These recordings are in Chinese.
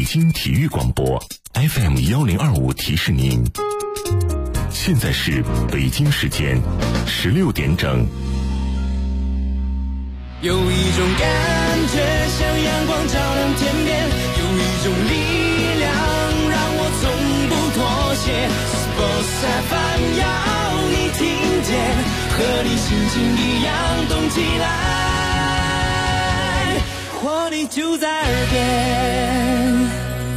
京体育广播 FM1025提示您，现在是北京时间16点整。 有一种感觉像阳光照亮天边，有一种力量让我从不妥协。Sports FM 要你听见，和你心情一样动起来，活力就在耳边。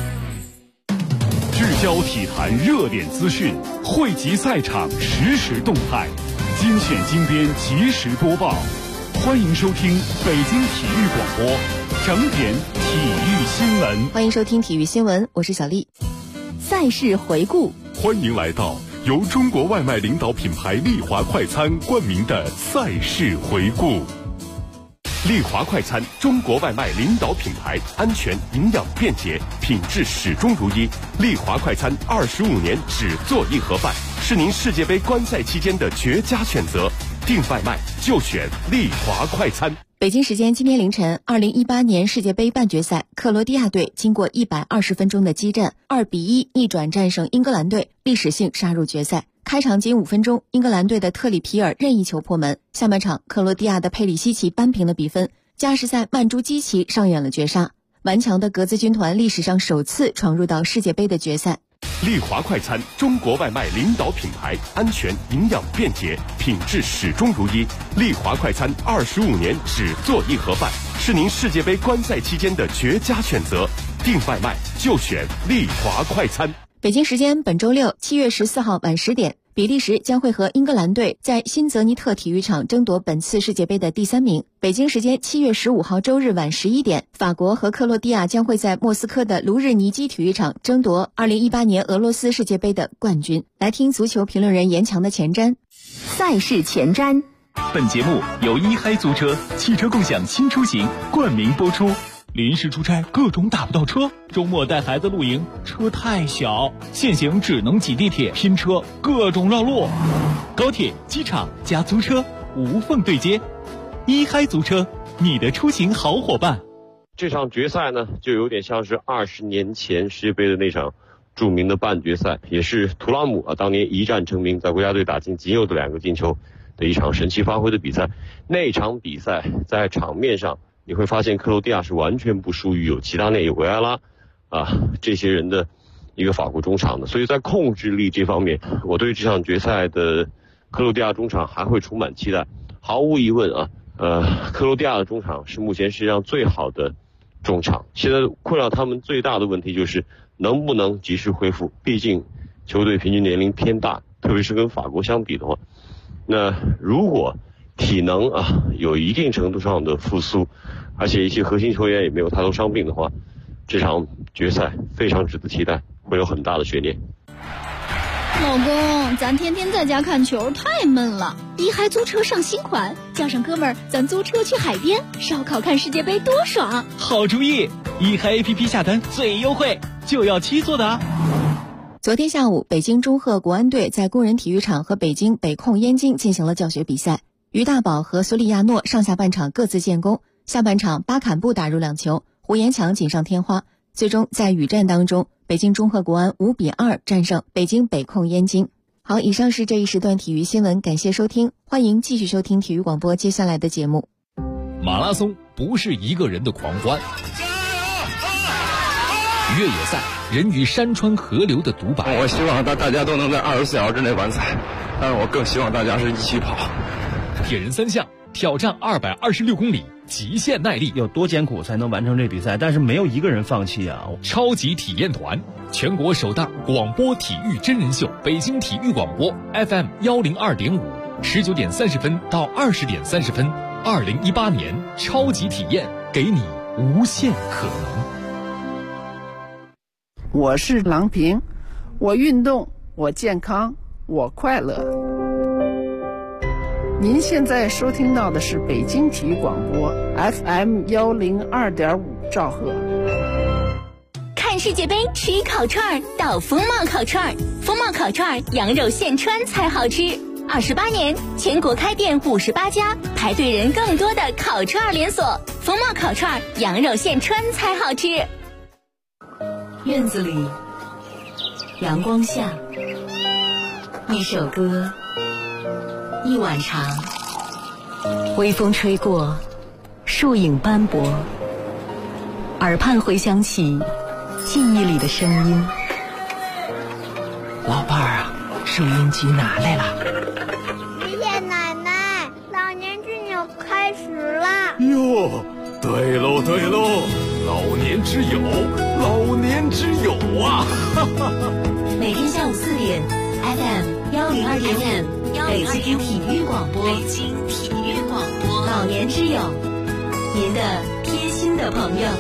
聚焦体坛热点资讯，汇集赛场实时动态，精选精编及时播报。欢迎收听北京体育广播整点体育新闻。 欢迎收听体育新闻，我是小丽。赛事回顾， 欢迎来到由中国外卖领导品牌丽华快餐冠名的赛事回顾。丽华快餐，中国外卖领导品牌，安全、营养、便捷，品质始终如一。丽华快餐25年只做一盒饭，是您世界杯观赛期间的绝佳选择。订外卖就选丽华快餐。 北京时间今天凌晨，2018年世界杯半决赛，克罗地亚队经过120分钟的激战，2-1逆转战胜英格兰队，历史性杀入决赛。开场仅5分钟，英格兰队的特里皮尔任意球破门。下半场，克罗地亚的佩里西奇扳平了比分。加时赛，曼朱基奇上演了绝杀。顽强的格子军团历史上首次闯入到世界杯的决赛。 丽华快餐，中国外卖领导品牌，安全、营养、便捷，品质始终如一。丽华快餐25年只做一盒饭，是您世界杯观赛期间的绝佳选择。订外卖就选丽华快餐。 北京时间本周六7月14号晚10点，比利时将会和英格兰队在新泽尼特体育场争夺本次世界杯的第3名。北京时间7月15号周日晚11点，法国和克罗地亚将会在莫斯科的卢日尼基体育场争夺2018年俄罗斯世界杯的冠军。来听足球评论人严强的前瞻。赛事前瞻。 本节目由一嗨租车汽车共享新出行冠名播出。临时出差各种打不到车，周末带孩子露营车太小，现行只能挤地铁拼车，各种绕路。高铁、机场加租车无缝对接，一嗨租车，你的出行好伙伴。 这场决赛呢，就有点像是20年前世界杯的那场著名的半决赛，也是图拉姆当年一战成名，在国家队打进仅有的2个进球的一场神奇发挥的比赛。那场比赛在场面上你会发现克罗地亚是完全不输于有齐达内、有维埃拉这些人的一个法国中场的，所以在控制力这方面，我对这场决赛的克罗地亚中场还会充满期待。毫无疑问克罗地亚的中场是目前世界上最好的中场，现在困扰他们最大的问题就是能不能及时恢复，毕竟球队平均年龄偏大，特别是跟法国相比的话，那如果体能有一定程度上的复苏，而且一些核心球员也没有太多伤病的话，这场决赛非常值得期待，会有很大的悬念。 老公，咱天天在家看球太闷了，一嗨租车上新款，叫上哥们儿，咱租车去海边烧烤看世界杯多爽。 好主意，一嗨 APP 下单最优惠，就要7座的。 昨天下午，北京中赫国安队在工人体育场和北京北控燕京进行了教学比赛。于大宝和苏利亚诺上下半场各自建功，下半场巴坎布打入2球，胡延强锦上添花。最终在雨战当中，北京中赫国安5-2战胜北京北控燕京。好，以上是这一时段体育新闻，感谢收听，欢迎继续收听体育广播接下来的节目。 马拉松不是一个人的狂欢，越野赛人与山川河流的独白。 我希望大家都能在24小时之内完赛，但是我更希望大家是一起跑。 铁人3项挑战226公里，极限耐力， 有多艰苦才能完成这比赛，但是没有一个人放弃啊！ 超级体验团，全国首档广播体育真人秀，北京体育广播 FM102.5，19点30分到20点30分，2018年超级体验，给你无限可能。 我是郎平，我运动，我健康，我快乐。您现在收听到的是北京体育广播 FM102.5兆赫。 看世界杯吃烤串到风貌烤串，风貌烤串羊肉现穿才好吃。28年，全国开店58家，排队人更多的烤串连锁。风貌烤串羊肉现穿才好吃。 院子里，阳光下，一首歌，一碗茶，微风吹过，树影斑驳，耳畔回响起记忆里的声音。 老伴儿啊，收音机拿来了。 爷爷奶奶，老年之友开始了。 哟，对喽对喽，老年之友，老年之友啊！哈哈哈。 每天下午4点 ，FM 102.5，北京体育广播，北京体育广播，老年之友，您的贴心的朋友。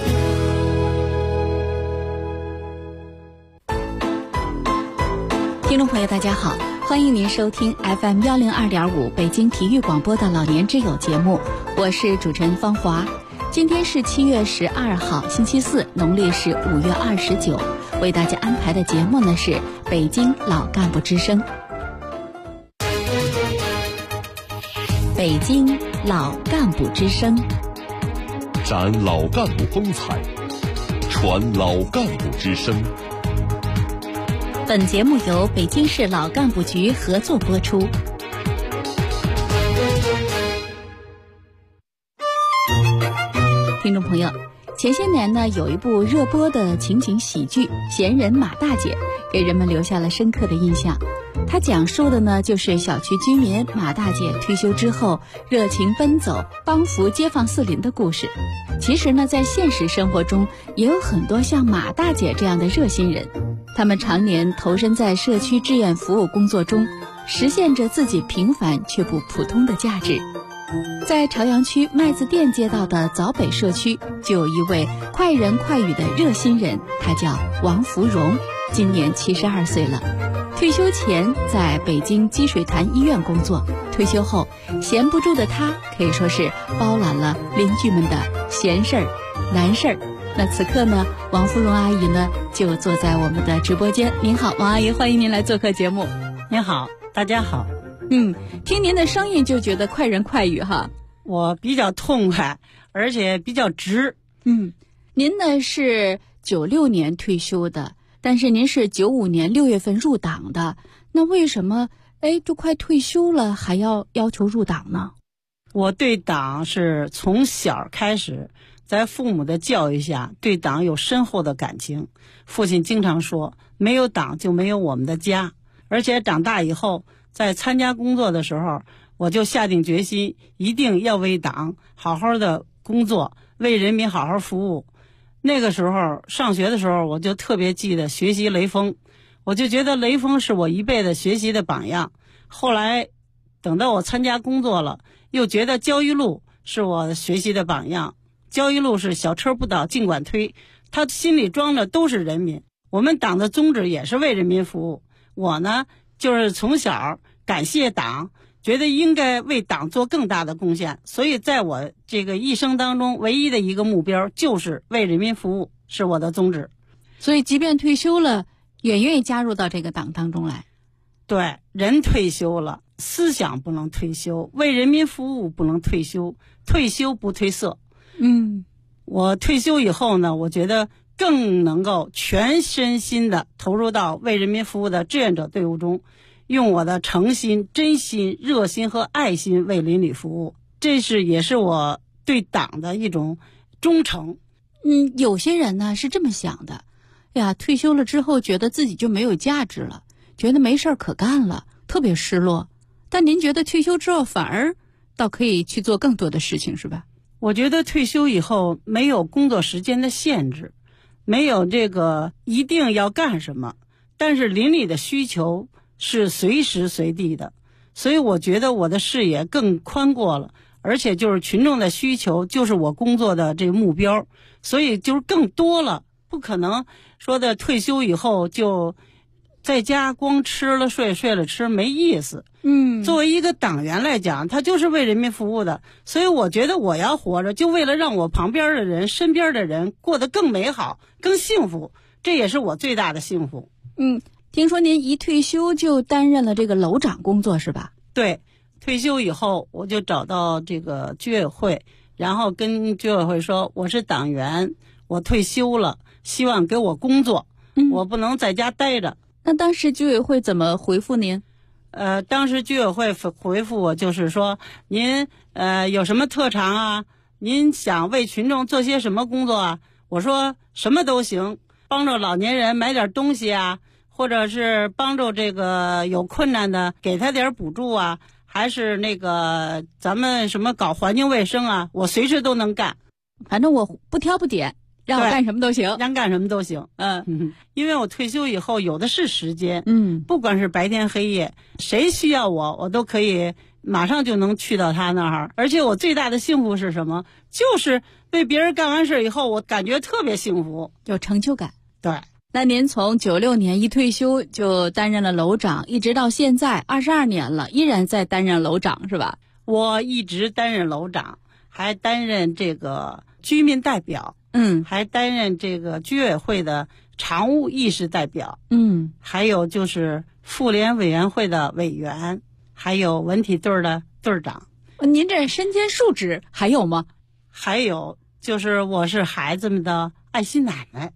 听众朋友大家好，欢迎您收听 FM 102.5北京体育广播的老年之友节目，我是主持人方华。今天是7月12号星期四，农历是5月29，为大家安排的节目呢是北京老干部之声。北京老干部之声， 展老干部风采，传老干部之声。 本节目由北京市老干部局合作播出。听众朋友，前些年呢，有一部热播的情景喜剧《闲人马大姐》，给人们留下了深刻的印象。它讲述的呢，就是小区居民马大姐退休之后，热情奔走，帮扶街坊四邻的故事。其实呢，在现实生活中，也有很多像马大姐这样的热心人，他们常年投身在社区志愿服务工作中，实现着自己平凡却不普通的价值。在朝阳区麦子店街道的枣北社区，就有一位快人快语的热心人，他叫王福荣，今年72岁了。退休前在北京积水潭医院工作，退休后闲不住的他可以说是包揽了邻居们的闲事儿、难事儿。那此刻呢，王芙蓉阿姨呢就坐在我们的直播间。您好，王阿姨，欢迎您来做客节目。 您好，大家好。 听您的声音就觉得快人快语哈。 我比较痛快，而且比较直。 您呢是96年退休的，但是您是95年6月份入党的，那为什么就快退休了还要求入党呢？ 我对党是从小开始，在父母的教育下，对党有深厚的感情。父亲经常说，没有党就没有我们的家。而且长大以后，在参加工作的时候，我就下定决心，一定要为党好好的工作，为人民好好服务。那个时候上学的时候，我就特别记得学习雷锋，我就觉得雷锋是我一辈子学习的榜样。后来等到我参加工作了，又觉得焦裕禄是我学习的榜样。焦裕禄是小车不倒尽管推，他心里装的都是人民。我们党的宗旨也是为人民服务。我呢，就是从小感谢党，觉得应该为党做更大的贡献，所以在我这个一生当中，唯一的一个目标就是为人民服务，是我的宗旨。 所以即便退休了，也愿意加入到这个党当中来。 对，人退休了，思想不能退休，为人民服务不能退休，退休不褪色。我退休以后呢，我觉得更能够全身心的投入到为人民服务的志愿者队伍中，用我的诚心、真心、热心和爱心为邻里服务，这也是我对党的一种忠诚。 有些人呢是这么想的，退休了之后觉得自己就没有价值了，觉得没事儿可干了，特别失落。但您觉得退休之后反而倒可以去做更多的事情，是吧？ 我觉得退休以后没有工作时间的限制，没有这个一定要干什么，但是邻里的需求是随时随地的，所以我觉得我的视野更宽阔了，而且就是群众的需求就是我工作的这个目标，所以就是更多了。不可能说的退休以后就在家光吃了睡，睡了吃，没意思。作为一个党员来讲，他就是为人民服务的，所以我觉得我要活着就为了让我旁边的人、身边的人过得更美好、更幸福，这也是我最大的幸福。 听说您一退休就担任了这个楼长工作是吧？ 对，退休以后我就找到这个居委会，然后跟居委会说我是党员，我退休了，希望给我工作。 我不能在家待着。 那当时居委会怎么回复您？ 当时居委会回复我就是说，您有什么特长啊？您想为群众做些什么工作啊？我说什么都行，帮助老年人买点东西啊，或者是帮助这个有困难的给他点补助啊，还是那个咱们什么搞环境卫生啊，我随时都能干。 反正我不挑不点，让我干什么都行， 让干什么都行。因为我退休以后有的是时间，不管是白天黑夜，谁需要我都可以马上就能去到他那儿。而且我最大的幸福是什么？就是为别人干完事以后，我感觉特别幸福， 有成就感。 对。 那您从96年一退休就担任了楼长，一直到现在22年了，依然在担任楼长是吧？ 我一直担任楼长，还担任这个居民代表，还担任这个居委会的常务议事代表，还有就是妇联委员会的委员，还有文体队的队长。 您这身兼数职，还有吗？ 还有就是我是孩子们的爱心奶奶。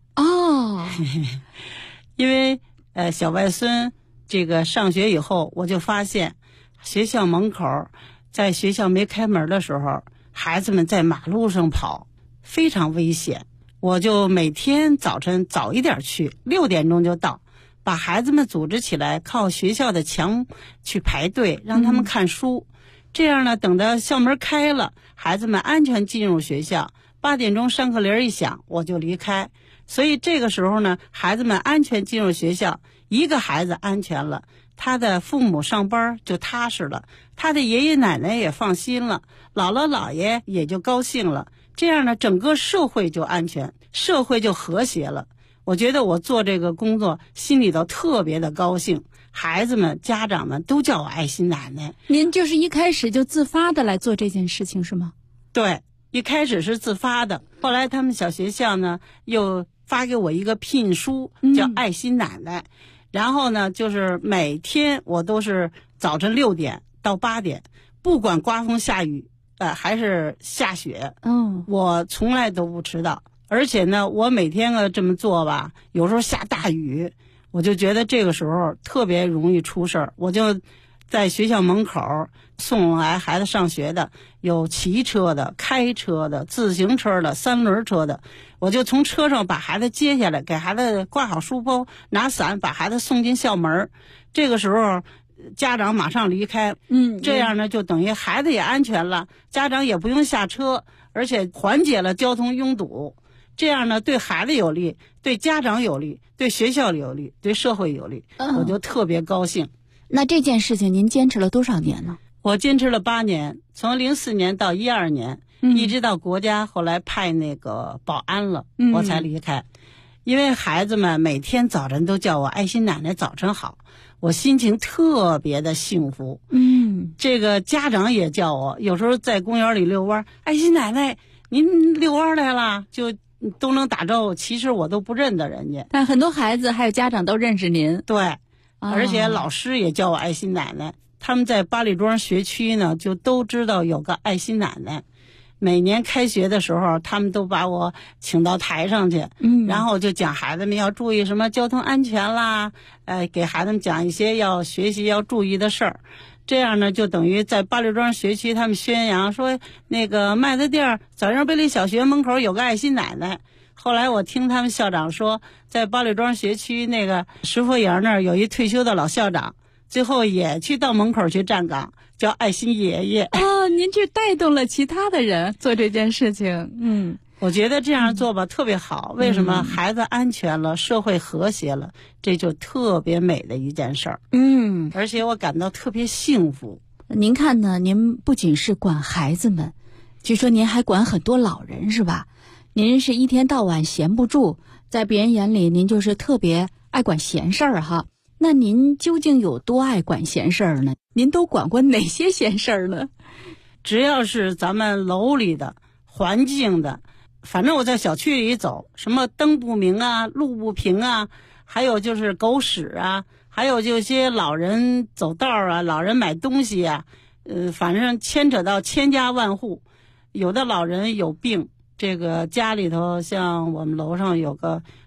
因为小外孙这个上学以后，我就发现学校门口，在学校没开门的时候，孩子们在马路上跑，非常危险。我就每天早晨早一点去，6点钟就到，把孩子们组织起来，靠学校的墙去排队，让他们看书。这样呢，等到校门开了，孩子们安全进入学校，8点钟上课铃一响，我就离开。所以这个时候呢，孩子们安全进入学校，一个孩子安全了，他的父母上班就踏实了，他的爷爷奶奶也放心了，姥姥姥爷也就高兴了。这样呢，整个社会就安全，社会就和谐了。我觉得我做这个工作心里头特别的高兴，孩子们家长们都叫我爱心奶奶。 您就是一开始就自发的来做这件事情是吗？ 对，一开始是自发的，后来他们小学校呢又发给我一个聘书，叫爱心奶奶。然后呢，就是每天我都是早晨6点到8点，不管刮风下雨，还是下雪，我从来都不迟到。而且呢，我每天这么做吧，有时候下大雨，我就觉得这个时候特别容易出事儿，我就在学校门口送来孩子上学的，有骑车的、开车的、自行车的、3轮车的，我就从车上把孩子接下来，给孩子挂好书包，拿伞把孩子送进校门。这个时候家长马上离开，这样呢就等于孩子也安全了，家长也不用下车，而且缓解了交通拥堵。这样呢，对孩子有利，对家长有利，对学校有利，对社会有利，我就特别高兴。 那这件事情您坚持了多少年呢？ 我坚持了8年，从04年到12年，一直到国家后来派那个保安了，我才离开。因为孩子们每天早晨都叫我爱心奶奶早晨好，我心情特别的幸福。这个家长也叫我，有时候在公园里遛弯，爱心奶奶您遛弯来了，就都能打招呼，其实我都不认得人家。 但很多孩子还有家长都认识您。 对，而且老师也叫我爱心奶奶。他们在八里庄学区呢，就都知道有个爱心奶奶。每年开学的时候，他们都把我请到台上去，然后就讲孩子们要注意什么交通安全啦，给孩子们讲一些要学习要注意的事儿。这样呢，就等于在八里庄学区，他们宣扬说那个麦子店早上贝利小学门口有个爱心奶奶。后来我听他们校长说，在八里庄学区那个石佛营那儿有一退休的老校长，最后也去到门口去站岗，叫爱心爷爷。 您去带动了其他的人做这件事情。 我觉得这样做吧特别好。为什么？孩子安全了，社会和谐了，这就特别美的一件事儿。而且我感到特别幸福。 您看呢，您不仅是管孩子们，据说您还管很多老人是吧？您是一天到晚闲不住，在别人眼里您就是特别爱管闲事儿哈。那您究竟有多爱管闲事儿呢？您都管过哪些闲事儿呢？ 只要是咱们楼里的环境的，反正我在小区里走，什么灯不明啊，路不平啊，还有就是狗屎啊，还有就些老人走道啊，老人买东西啊，反正牵扯到千家万户。有的老人有病，这个家里头像我们楼上有个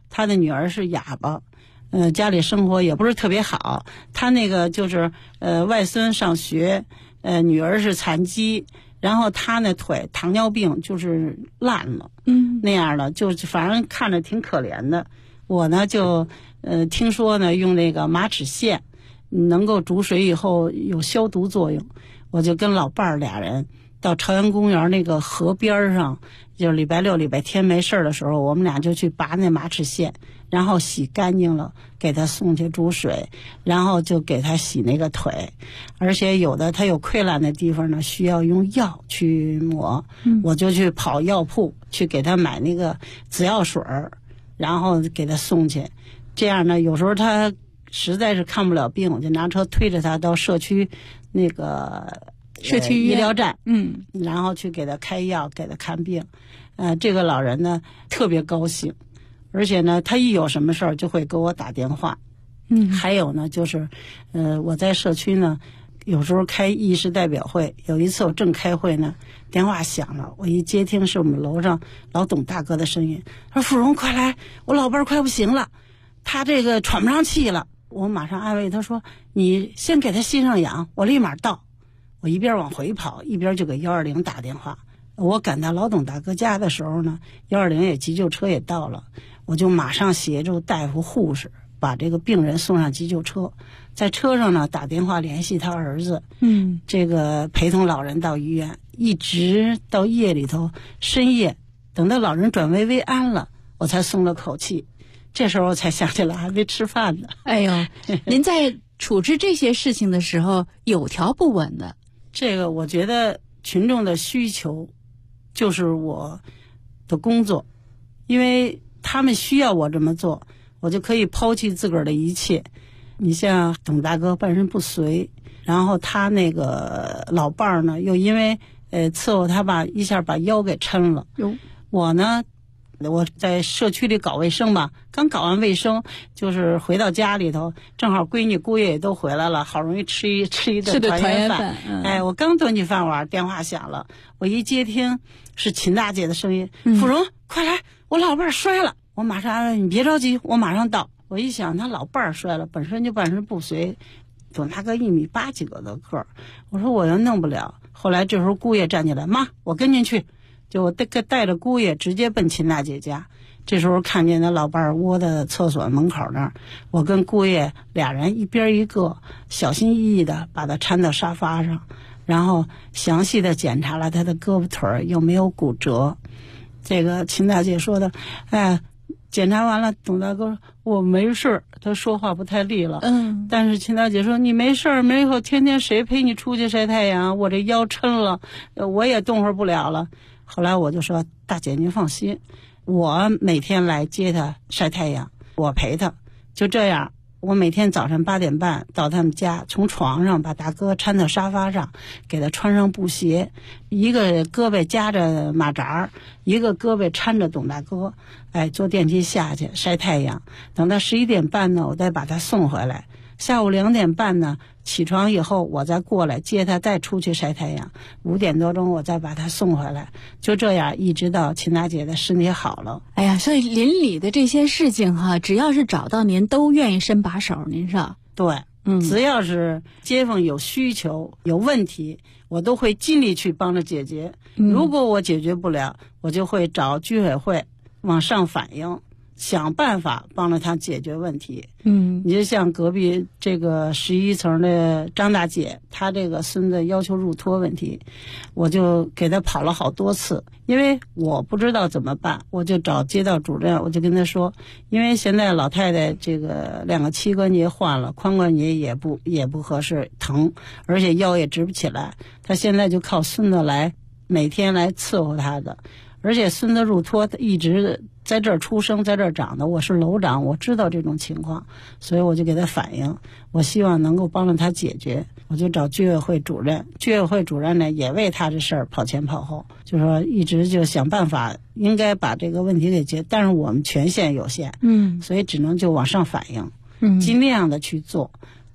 他的女儿是哑巴，家里生活也不是特别好。他那个就是外孙上学，女儿是残疾，然后他那腿糖尿病就是烂了，那样的，就反正看着挺可怜的。我呢就听说呢用那个马齿苋能够煮水以后有消毒作用，我就跟老伴儿俩人到朝阳公园那个河边上，就是礼拜六礼拜天没事的时候，我们俩就去拔那马齿苋，然后洗干净了给他送去煮水，然后就给他洗那个腿。而且有的他有溃烂的地方呢需要用药去抹，我就去跑药铺去给他买那个紫药水，然后给他送去。这样呢有时候他实在是看不了病，我就拿车推着他到社区那个社区医疗站，然后去给他开药，给他看病。这个老人呢特别高兴，而且呢他一有什么事儿就会给我打电话。还有呢就是我在社区呢有时候开议事代表会，有一次我正开会呢，电话响了，我一接听是我们楼上老董大哥的声音，他说芙蓉快来，我老伴儿快不行了，他这个喘不上气了。我马上安慰他说你先给他吸上氧，我立马到。我一边往回跑一边就给120打电话。我赶到老董大哥家的时候呢，120也急救车也到了，我就马上协助大夫护士把这个病人送上急救车，在车上呢打电话联系他儿子，这个陪同老人到医院，一直到夜里头深夜，等到老人转危为安了，我才松了口气。这时候我才想起来还没吃饭呢。 哎呦，您在处置这些事情的时候有条不紊的。 这个我觉得群众的需求就是我的工作，因为他们需要我这么做，我就可以抛弃自个儿的一切。你像董大哥半身不遂，然后他那个老伴儿呢又因为伺候他一下把腰给抻了。我呢我在社区里搞卫生吧，刚搞完卫生就是回到家里头，正好闺女姑爷也都回来了，好容易吃一顿团圆饭。我刚端起饭碗，电话响了，我一接听是秦大姐的声音，芙蓉快来，我老伴儿摔了。我马上你别着急，我马上到。我一想他老伴儿摔了，本身就半身不遂，董大哥1.8米几个的个儿，我说我又弄不了。后来这时候姑爷站起来，妈我跟进去，就我带着姑爷直接奔秦大姐家。这时候看见那老伴儿窝在厕所门口那儿，我跟姑爷俩人一边一个，小心翼翼的把他搀到沙发上，然后详细的检查了他的胳膊腿有没有骨折。这个秦大姐说的，检查完了，董大哥说我没事，他说话不太利了。但是秦大姐说你没事，没有天天谁陪你出去晒太阳，我这腰抻了，我也动会不了了。后来我就说大姐您放心，我每天来接他晒太阳，我陪他。就这样，我每天早上8点半到他们家，从床上把大哥搀到沙发上，给他穿上布鞋，一个胳膊夹着马扎，一个胳膊搀着董大哥，坐电梯下去晒太阳。等到11点半呢，我再把他送回来。下午2点半呢，起床以后我再过来接他，再出去晒太阳。5点多钟我再把他送回来。就这样一直到秦大姐的身体好了。 哎呀，所以邻里的这些事情哈，只要是找到您都愿意伸把手，您说对。只要是街坊有需求有问题，我都会尽力去帮着解决。如果我解决不了，我就会找居委会往上反映，想办法帮着他解决问题。你就像隔壁这个11层的张大姐，她这个孙子要求入托问题，我就给她跑了好多次，因为我不知道怎么办，我就找街道主任，我就跟他说，因为现在老太太这个2个膝关节换了，髋关节也不合适，疼，而且腰也直不起来，她现在就靠孙子来每天来伺候她的。而且孙子入托一直在这儿出生，在这儿长的，我是楼长，我知道这种情况，所以我就给他反映，我希望能够帮着他解决。我就找居委会主任，居委会主任呢也为他这事儿跑前跑后，就说一直就想办法应该把这个问题给解决，但是我们权限有限，所以只能就往上反映，尽量的去做。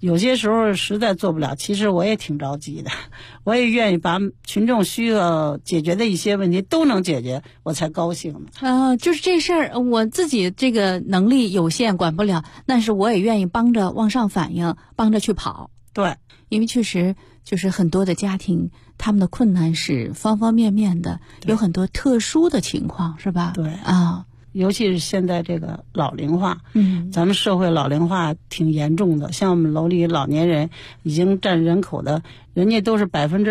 有些时候实在做不了，其实我也挺着急的，我也愿意把群众需要解决的一些问题都能解决，我才高兴呢。 就是这事儿，我自己这个能力有限，管不了，但是我也愿意帮着往上反映，帮着去跑。 对， 因为确实就是很多的家庭，他们的困难是方方面面的，有很多特殊的情况，是吧？ 对啊。 尤其是现在这个老龄化，咱们社会老龄化挺严重的。像我们楼里老年人已经占人口的，人家都是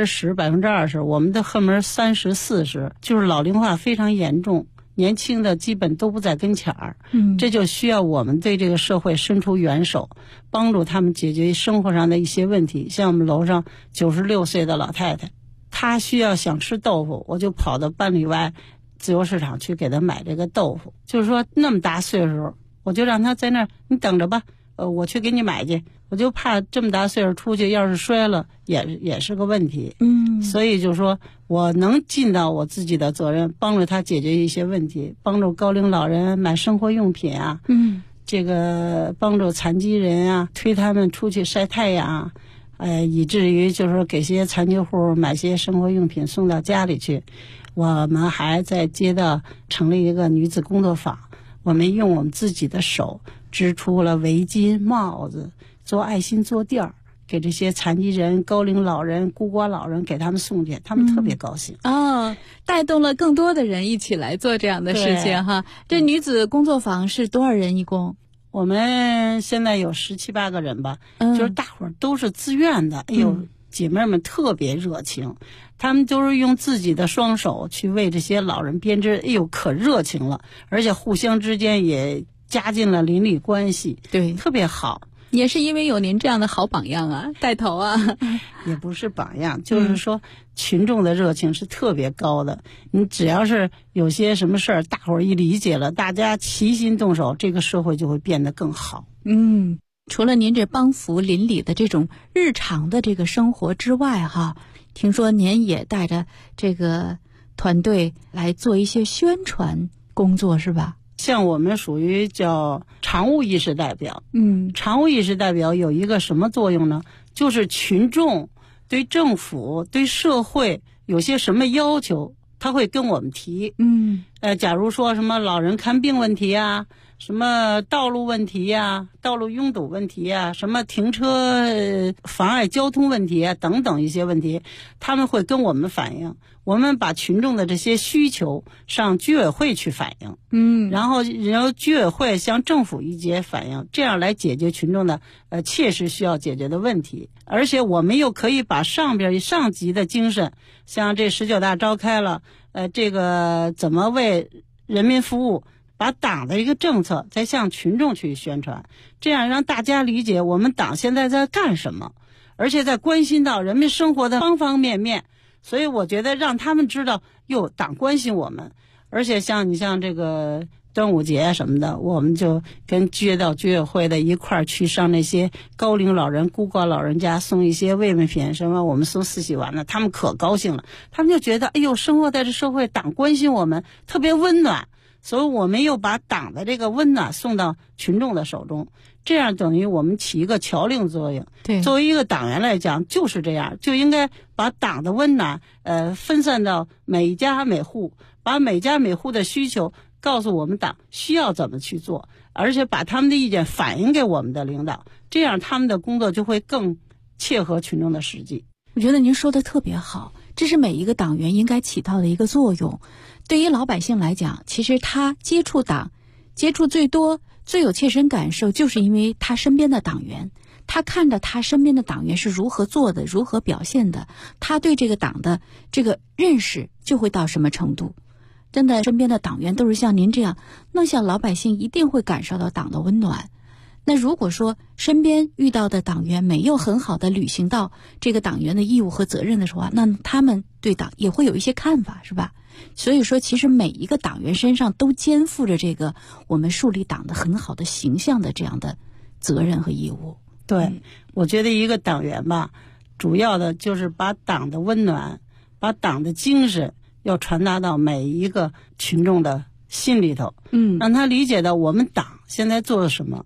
10%、20%，我们的恨不得30%、40%，就是老龄化非常严重。年轻的基本都不在跟前儿，这就需要我们对这个社会伸出援手，帮助他们解决生活上的一些问题。像我们楼上96岁的老太太，她需要想吃豆腐，我就跑到半里外自由市场去给他买这个豆腐，就是说那么大岁数，我就让他在那儿，你等着吧，我去给你买去。我就怕这么大岁数出去，要是摔了，也是个问题。所以就是说我能尽到我自己的责任，帮助他解决一些问题，帮助高龄老人买生活用品啊，这个帮助残疾人啊，推他们出去晒太阳啊，以至于就是说给些残疾户买些生活用品送到家里去。我们还在街道成立一个女子工作坊，我们用我们自己的手织出了围巾、帽子，做爱心坐垫儿，给这些残疾人、高龄老人、孤寡老人给他们送去，他们特别高兴。 带动了更多的人一起来做这样的事情哈。这女子工作坊是多少人一共？ 我们现在有17、18个人吧，就是大伙儿都是自愿的。哎呦，姐妹们特别热情，他们都是用自己的双手去为这些老人编织，哎呦，可热情了，而且互相之间也加进了邻里关系， 对， 特别好。 也是因为有您这样的好榜样啊，带头啊。 也不是榜样，就是说群众的热情是特别高的。你只要是有些什么事儿，大伙儿一理解了，大家齐心动手，这个社会就会变得更好。 除了您这帮扶邻里的这种日常的这个生活之外哈，听说您也带着这个团队来做一些宣传工作是吧？ 像我们属于叫常务意识代表，常务意识代表有一个什么作用呢？就是群众对政府、对社会有些什么要求，他会跟我们提。假如说什么老人看病问题啊，什么道路问题呀、道路拥堵问题呀、什么停车妨碍交通问题啊等等一些问题，他们会跟我们反映。我们把群众的这些需求上居委会去反映，然后居委会向政府一级反映，这样来解决群众的切实需要解决的问题。而且我们又可以把上级的精神，像这19大召开了，这个怎么为人民服务，把党的一个政策再向群众去宣传，这样让大家理解我们党现在在干什么，而且在关心到人民生活的方方面面。所以我觉得让他们知道，党关心我们。而且像这个端午节什么的，我们就跟街道居委会的一块儿去上那些高龄老人、孤寡老人家送一些慰问品，什么我们送4喜丸呢，他们可高兴了。他们就觉得，哎呦，生活在这社会，党关心我们，特别温暖。所以我们又把党的这个温暖送到群众的手中，这样等于我们起一个桥梁作用。 对， 作为一个党员来讲，就是这样，就应该把党的温暖分散到每家每户，把每家每户的需求告诉我们党需要怎么去做，而且把他们的意见反映给我们的领导，这样他们的工作就会更切合群众的实际。 我觉得您说的特别好，这是每一个党员应该起到的一个作用。对于老百姓来讲，其实他接触党接触最多最有切身感受，就是因为他身边的党员，他看着他身边的党员是如何做的，如何表现的，他对这个党的这个认识就会到什么程度。真的，身边的党员都是像您这样，那像老百姓一定会感受到党的温暖。那如果说身边遇到的党员没有很好的履行到这个党员的义务和责任的时候，那他们对党也会有一些看法，是吧？所以说其实每一个党员身上都肩负着这个我们树立党的很好的形象的这样的责任和义务。 对，我觉得一个党员吧，主要的就是把党的温暖，把党的精神要传达到每一个群众的心里头，让他理解到我们党现在做了什么。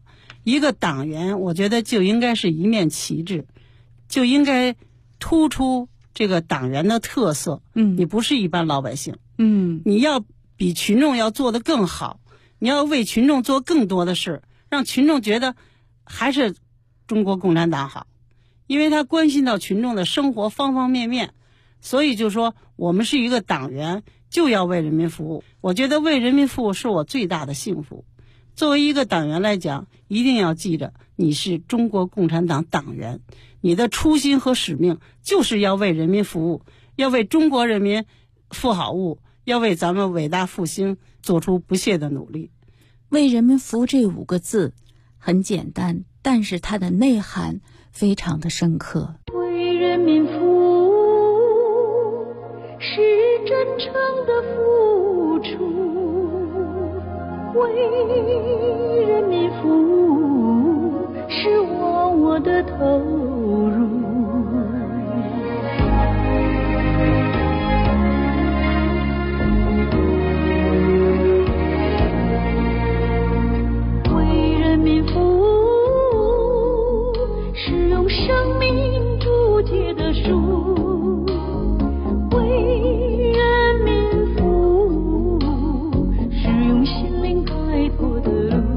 一个党员，我觉得就应该是一面旗帜，就应该突出这个党员的特色。你不是一般老百姓，你要比群众要做得更好，你要为群众做更多的事，让群众觉得还是中国共产党好，因为他关心到群众的生活方方面面。所以就说我们是一个党员，就要为人民服务。我觉得为人民服务是我最大的幸福。作为一个党员来讲，一定要记着，你是中国共产党党员，你的初心和使命就是要为人民服务，要为中国人民负好务，要为咱们伟大复兴做出不懈的努力。 为人民服务这5个字很简单，但是它的内涵非常的深刻。 为人民服务是真诚的付出，为人民服务是我的投入。为人民服务是用生命铸铁的书，为人民服务是用心灵开拓的路。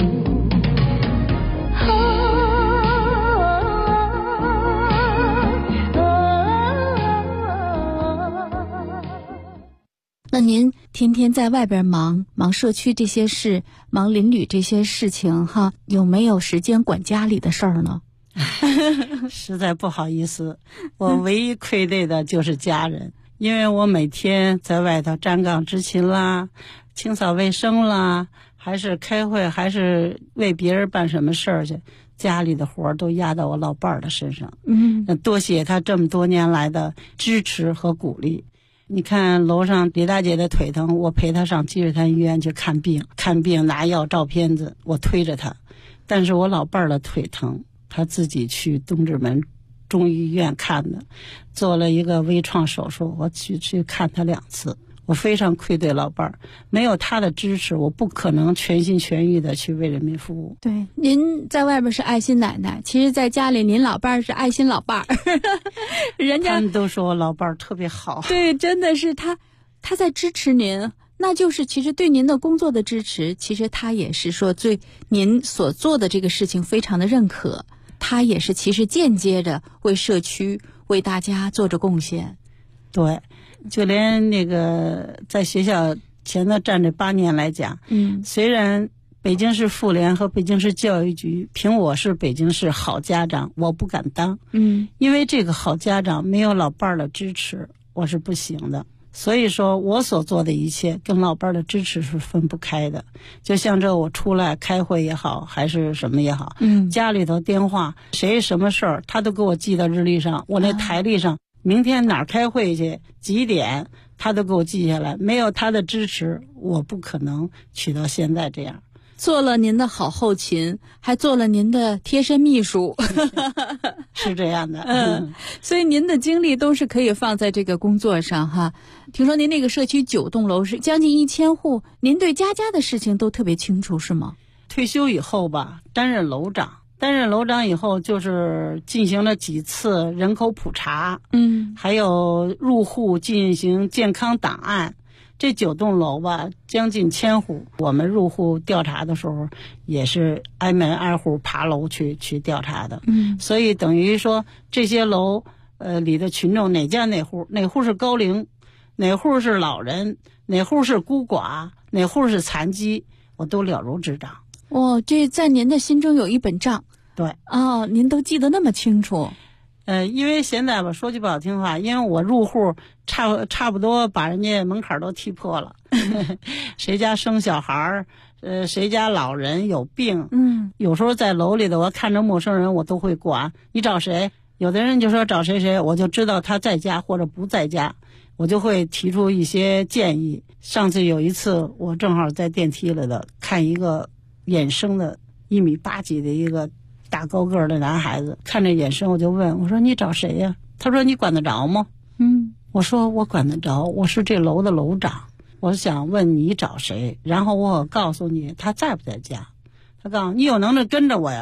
那您天天在外边忙社区这些事，忙邻里这些事情哈，有没有时间管家里的事儿呢？ 实在不好意思，我唯一愧对的就是家人，因为我每天在外头站岗执勤啦，清扫卫生啦，还是开会，还是为别人办什么事儿去，家里的活儿都压到我老伴儿的身上。多谢他这么多年来的支持和鼓励。你看楼上李大姐的腿疼，我陪她上积水潭医院去看病拿药照片子，我推着她。但是我老伴儿的腿疼，他自己去东直门中医院看的，做了一个微创手术，我去看他2次。我非常愧对老伴儿，没有他的支持，我不可能全心全意的去为人民服务。 对，您在外边是爱心奶奶，其实在家里您老伴儿是爱心老伴儿。人家他们都说我老伴儿特别好。 对，真的是他在支持您，那就是其实对您的工作的支持，其实他也是说对您所做的这个事情非常的认可，他也是其实间接着为社区为大家做着贡献。 对，就连那个在学校前头站这8年来讲，虽然北京市妇联和北京市教育局评我是北京市好家长，我不敢当，因为这个好家长没有老伴儿的支持，我是不行的。所以说我所做的一切跟老伴儿的支持是分不开的。就像这我出来开会也好，还是什么也好，家里头电话谁什么事儿，他都给我记到日历上，我那台历上，明天哪儿开会去，几点，他都给我记下来。没有他的支持，我不可能取到现在这样。 做了您的好后勤，还做了您的贴身秘书。 是这样的。 所以您的精力都是可以放在这个工作上哈。听说您那个社区9栋楼是将近1000户，您对家的事情都特别清楚是吗？ 退休以后吧，担任楼长以后，就是进行了几次人口普查，还有入户进行健康档案。这9栋楼吧，将近1000户。我们入户调查的时候，也是挨门挨户爬楼去调查的。所以等于说这些楼里的群众哪家哪户是高龄，哪户是老人，哪户是孤寡，哪户是残疾，我都了如指掌。 这在您的心中有一本账。 对。 您都记得那么清楚。 因为现在吧，说句不好听话，因为我入户差不多把人家门槛都踢破了。谁家生小孩谁家老人有病，有时候在楼里的我看着陌生人我都会管，你找谁？有的人就说找谁，我就知道他在家或者不在家，我就会提出一些建议。上次有一次我正好在电梯里的看一个眼生的1.8米几的一个大高个的男孩子，看着眼神我就问，我说你找谁呀？他说你管得着吗？我说我管得着，我是这楼的楼长，我想问你找谁，然后我告诉你他在不在家。他告诉你有能力跟着我呀，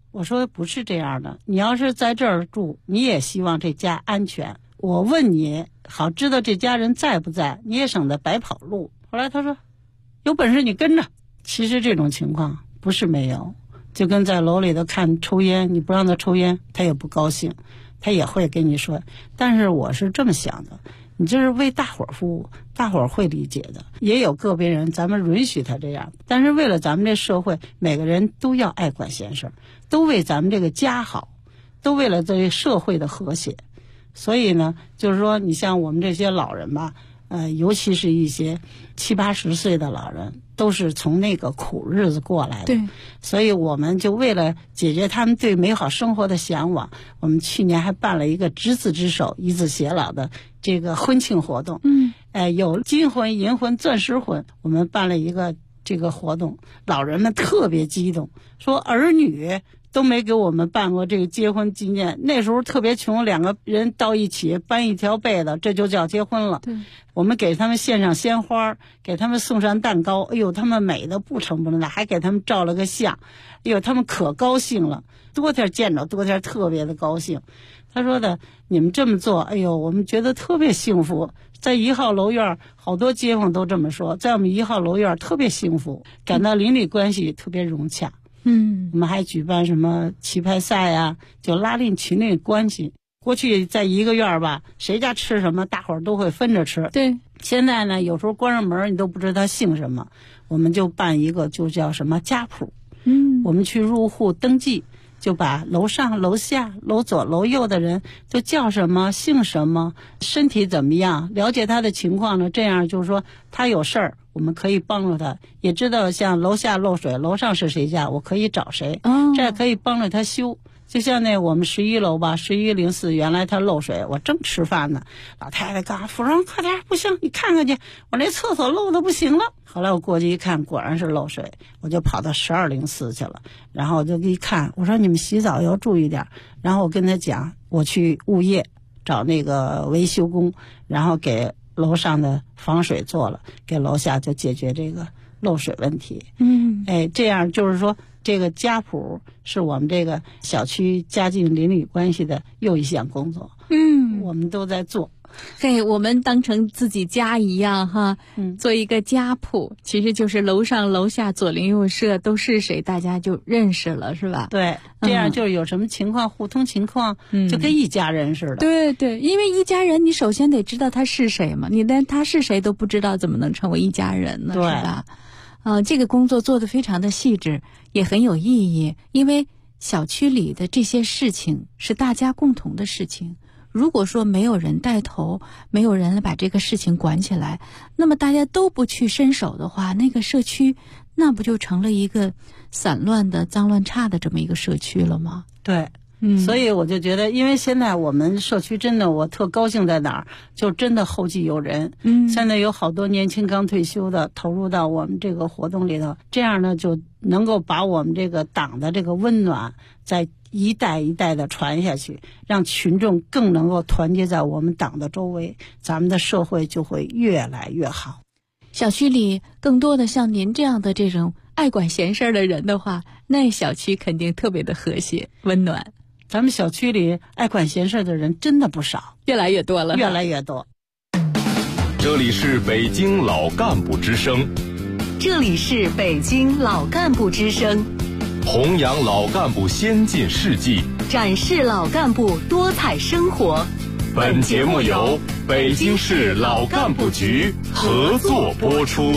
我说不是这样的，你要是在这儿住，你也希望这家安全。我问你，好知道这家人在不在，你也省得白跑路。后来他说，有本事你跟着。其实这种情况不是没有，就跟在楼里头看抽烟，你不让他抽烟，他也不高兴，他也会跟你说。但是我是这么想的，你这是为大伙儿服务，大伙儿会理解的。也有个别人咱们允许他这样，但是为了咱们这社会，每个人都要爱管闲事，都为咱们这个家好，都为了这个社会的和谐。所以呢，就是说你像我们这些老人吧，尤其是一些70、80岁的老人，都是从那个苦日子过来的。 对， 所以我们就为了解决他们对美好生活的向往，我们去年还办了一个执子之手，与子偕老的这个婚庆活动。有金婚、银婚、钻石婚，我们办了一个这个活动，老人们特别激动，说儿女都没给我们办过这个结婚纪念，那时候特别穷，2个人到一起搬一条被子，这就叫结婚了。 对， 我们给他们献上鲜花，给他们送上蛋糕，哎呦，他们美的不成不能的，还给他们照了个相，哎呦，他们可高兴了，多天见着多天，特别的高兴。他说的，你们这么做，哎呦，我们觉得特别幸福。在1号楼院，好多街坊都这么说，在我们1号楼院特别幸福，感到邻里关系特别融洽。我们还举办什么棋牌赛呀，就拉近群里关系。过去在一个院吧，谁家吃什么，大伙儿都会分着吃。 对， 现在呢，有时候关上门你都不知道他姓什么，我们就办一个就叫什么家谱。我们去入户登记，就把楼上楼下楼左楼右的人都叫什么姓什么，身体怎么样，了解他的情况呢，这样就是说他有事儿我们可以帮助他，也知道像楼下漏水楼上是谁家，我可以找谁，这样可以帮着他修。就像那我们11楼吧，1104原来他漏水，我正吃饭呢，老太太告诉夫人快点，不行你看看去，我那厕所漏的不行了。后来我过去一看，果然是漏水，我就跑到1204去了，然后我就一看，我说你们洗澡要注意点，然后我跟他讲，我去物业找那个维修工，然后给楼上的防水做了，给楼下就解决这个漏水问题。这样就是说这个家谱是我们这个小区加进邻里关系的又一项工作。我们都在做。 嘿，我们当成自己家一样哈，做一个家谱，其实就是楼上楼下左邻右舍都是谁，大家就认识了，是吧？ 对，这样就是有什么情况互通情况，就跟一家人似的。 对对，因为一家人你首先得知道他是谁嘛，你连他是谁都不知道，怎么能成为一家人呢？ 对， 是吧？这个工作做得非常的细致，也很有意义，因为小区里的这些事情是大家共同的事情。如果说没有人带头，没有人把这个事情管起来，那么大家都不去伸手的话，那个社区那不就成了一个散乱的脏乱差的这么一个社区了吗？ 对，所以我就觉得，因为现在我们社区真的，我特高兴在哪儿，就真的后继有人。现在有好多年轻刚退休的投入到我们这个活动里头，这样呢就能够把我们这个党的这个温暖在一代一代的传下去，让群众更能够团结在我们党的周围，咱们的社会就会越来越好。 小区里更多的像您这样的这种爱管闲事儿的人的话，那小区肯定特别的和谐温暖。 咱们小区里爱管闲事的人真的不少， 越来越多了， 越来越多。 这里是北京老干部之声， 这里是北京老干部之声， 弘扬老干部先进事迹， 展示老干部多彩生活。 本节目由北京市老干部局合作播出。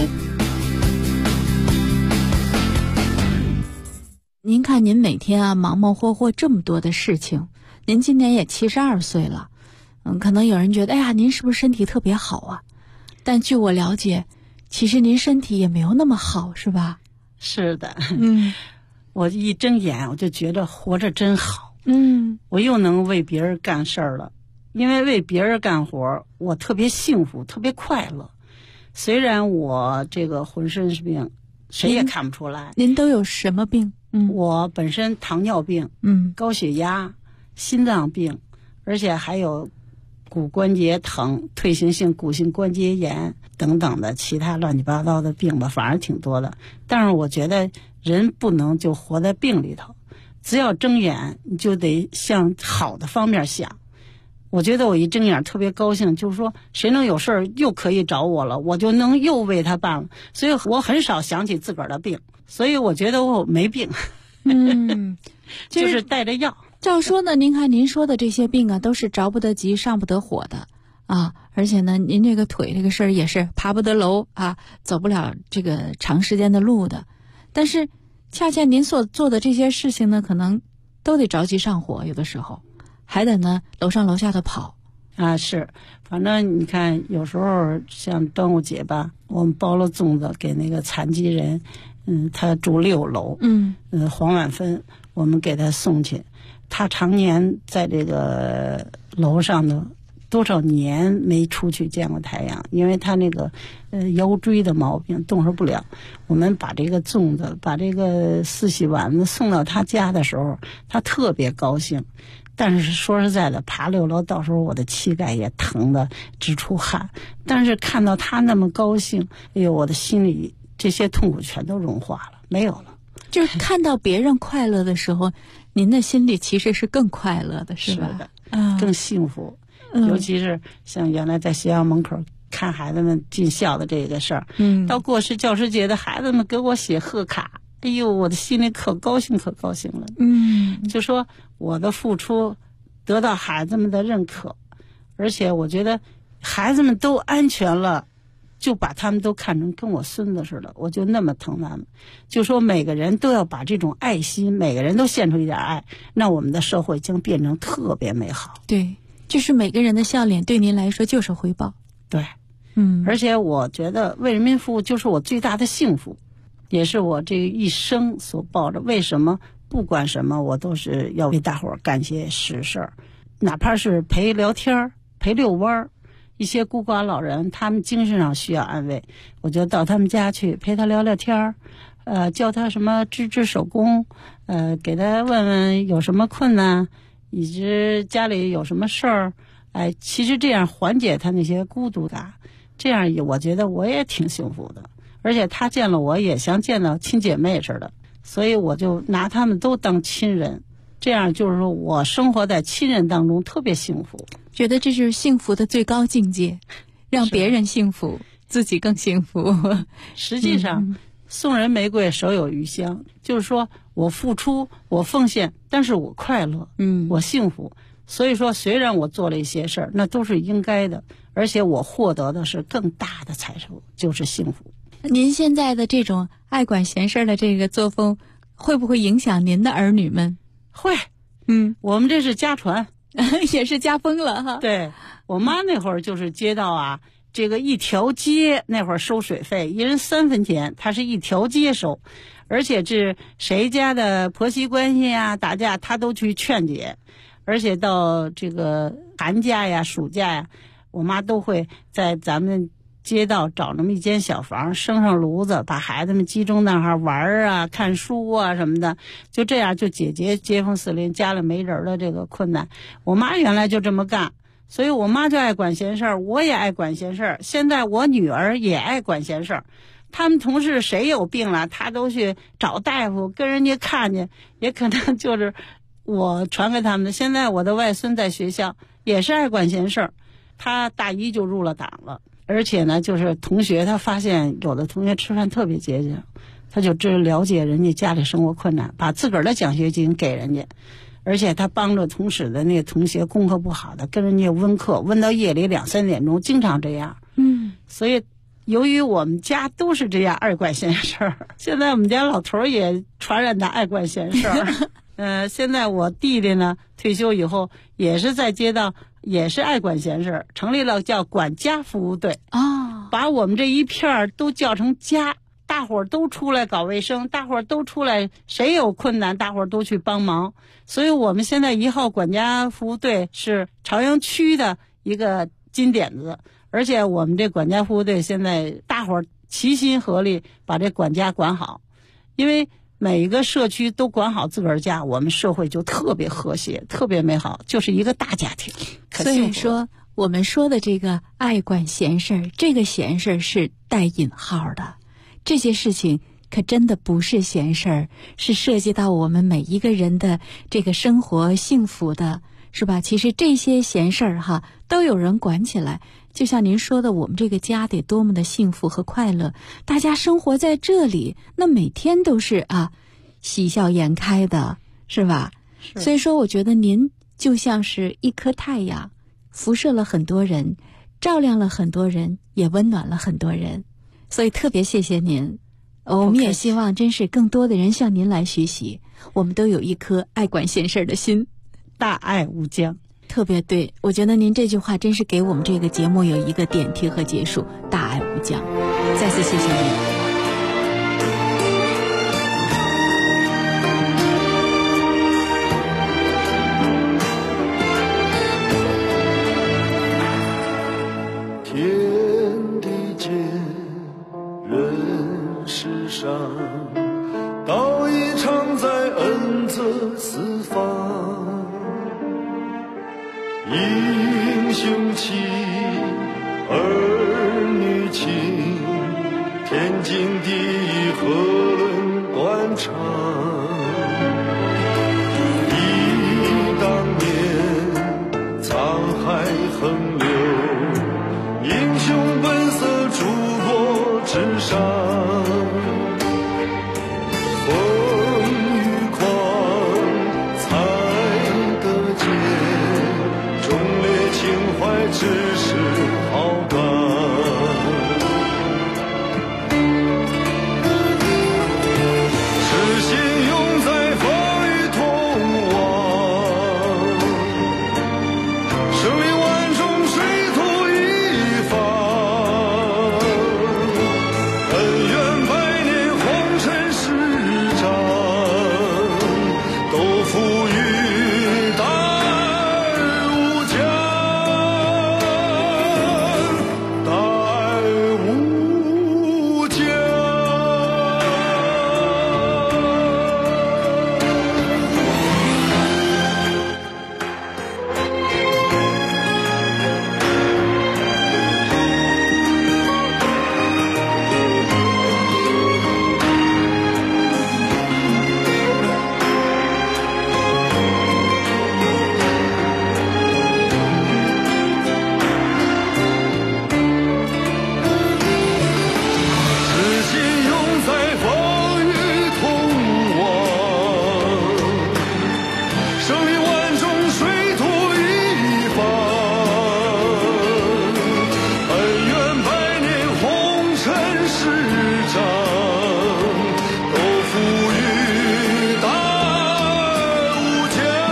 您看您每天忙忙活活这么多的事情，您今年也72岁了，可能有人觉得，哎呀，您是不是身体特别好啊？但据我了解，其实您身体也没有那么好，是吧？ 是的，我一睁眼我就觉得活着真好，我又能为别人干事儿了，因为为别人干活，我特别幸福，特别快乐。虽然我这个浑身是病，谁也看不出来。 您都有什么病？ 我本身糖尿病，高血压，心脏病，而且还有骨关节疼、退行性骨性关节炎等等的其他乱七八糟的病吧，反正挺多的。但是我觉得人不能就活在病里头， 只要睁眼你就得向好的方面想。我觉得我一睁眼特别高兴，就是说谁能有事儿又可以找我了，我就能又为他办了。所以我很少想起自个儿的病，所以我觉得我没病。就是带着药。 照说呢，您看您说的这些病啊，都是着不得急上不得火的啊，而且呢，您这个腿这个事儿也是爬不得楼啊，走不了这个长时间的路的。但是恰恰您所做的这些事情呢，可能都得着急上火，有的时候还得呢楼上楼下的跑啊。是，反正你看有时候像端午节吧，我们包了粽子给那个残疾人，他住6楼，黄晚芬我们给他送去。他常年在这个楼上呢，多少年没出去见过太阳，因为他那个腰椎的毛病动弹不了。我们把这个粽子，把这个四喜丸子送到他家的时候，他特别高兴。但是说实在的，爬6楼到时候我的膝盖也疼得直出汗。但是看到他那么高兴，哎呦，我的心里这些痛苦全都融化了，没有了。 就是看到别人快乐的时候，您的心里其实是更快乐的，是吧？ 是的，更幸福。尤其是像原来在学校门口看孩子们进校的这个事儿，到过世教师节的孩子们给我写贺卡，哎呦，我的心里可高兴可高兴了。就说我的付出得到孩子们的认可，而且我觉得孩子们都安全了，就把他们都看成跟我孙子似的，我就那么疼他们。就说每个人都要把这种爱心，每个人都献出一点爱，那我们的社会将变成特别美好。 对，就是每个人的笑脸对您来说就是回报。 对，而且我觉得为人民服务就是我最大的幸福，也是我这一生所抱着。为什么不管什么我都是要为大伙儿干些实事儿，哪怕是陪聊天陪遛弯儿。一些孤寡老人，他们精神上需要安慰，我就到他们家去陪他聊聊天教他什么织手工，给他问问有什么困难，以及家里有什么事儿，其实这样缓解他那些孤独感，这样我觉得我也挺幸福的。而且他见了我也像见到亲姐妹似的，所以我就拿他们都当亲人，这样就是说我生活在亲人当中特别幸福。 觉得这是幸福的最高境界，让别人幸福，自己更幸福。 实际上，送人玫瑰手有余香，就是说我付出，我奉献，但是我快乐，我幸福。所以说，虽然我做了一些事儿，那都是应该的，而且我获得的是更大的财富，就是幸福。 您现在的这种爱管闲事的这个作风，会不会影响您的儿女们？ 会，我们这是家传。 也是家风了哈。 对，我妈那会儿就是街道啊，这个一条街那会儿收水费，1人3分钱，她是一条街收，而且是谁家的婆媳关系啊打架，她都去劝解，而且到这个寒假呀、暑假呀，我妈都会在咱们街道找那么一间小房，生上炉子，把孩子们集中那儿玩啊、看书啊什么的，就这样就解决街坊四邻家里没人的这个困难。我妈原来就这么干，所以我妈就爱管闲事儿，我也爱管闲事儿。现在我女儿也爱管闲事儿，他们同事谁有病了，她都去找大夫跟人家看去，也可能就是我传给他们的。现在我的外孙在学校也是爱管闲事儿，他大1就入了党了。而且呢，就是同学他发现有的同学吃饭特别节俭，他就了解人家家里生活困难，把自个儿的奖学金给人家，而且他帮着同室的那个同学功课不好的，跟人家温课温到夜里2、3点钟，经常这样。所以由于我们家都是这样爱管闲事儿，现在我们家老头也传染他爱管闲事儿。现在我弟弟呢退休以后也是在街道。也是爱管闲事，成立了叫管家服务队把我们这一片都叫成家，大伙儿都出来搞卫生，大伙儿都出来，谁有困难大伙儿都去帮忙。所以我们现在1号管家服务队是朝阳区的一个金点子，而且我们这管家服务队现在大伙儿齐心合力把这管家管好，因为每一个社区都管好自个儿家，我们社会就特别和谐，特别美好，就是一个大家庭。 所以说，我们说的这个爱管闲事儿，这个闲事儿是带引号的。这些事情可真的不是闲事儿，是涉及到我们每一个人的这个生活幸福的，是吧？其实这些闲事儿哈，都有人管起来。就像您说的，我们这个家得多么的幸福和快乐，大家生活在这里，那每天都是喜笑颜开的，是吧？所以说我觉得您就像是一颗太阳，辐射了很多人，照亮了很多人，也温暖了很多人，所以特别谢谢您。我们也希望真是更多的人向您来学习，我们都有一颗爱管闲事的心， 大爱无疆。 特别对，我觉得您这句话真是给我们这个节目有一个点题和结束，大爱无疆。再次谢谢您。 天地间，人世上，道义常在，恩泽四方。英雄气，儿女情，天经地义，何论断肠。忆当年，沧海横流，英雄本色，诸国之上。风雨狂，才得见，忠烈情怀，志士好感。痴心永在，风雨同往。胜利万众，水土一方。恩怨百年，红尘世长，都付于大爱无疆，大爱无疆。痴心永在，风雨同往。胜利万众，水土一方。恩怨百年，红尘世长，都付于大爱无疆，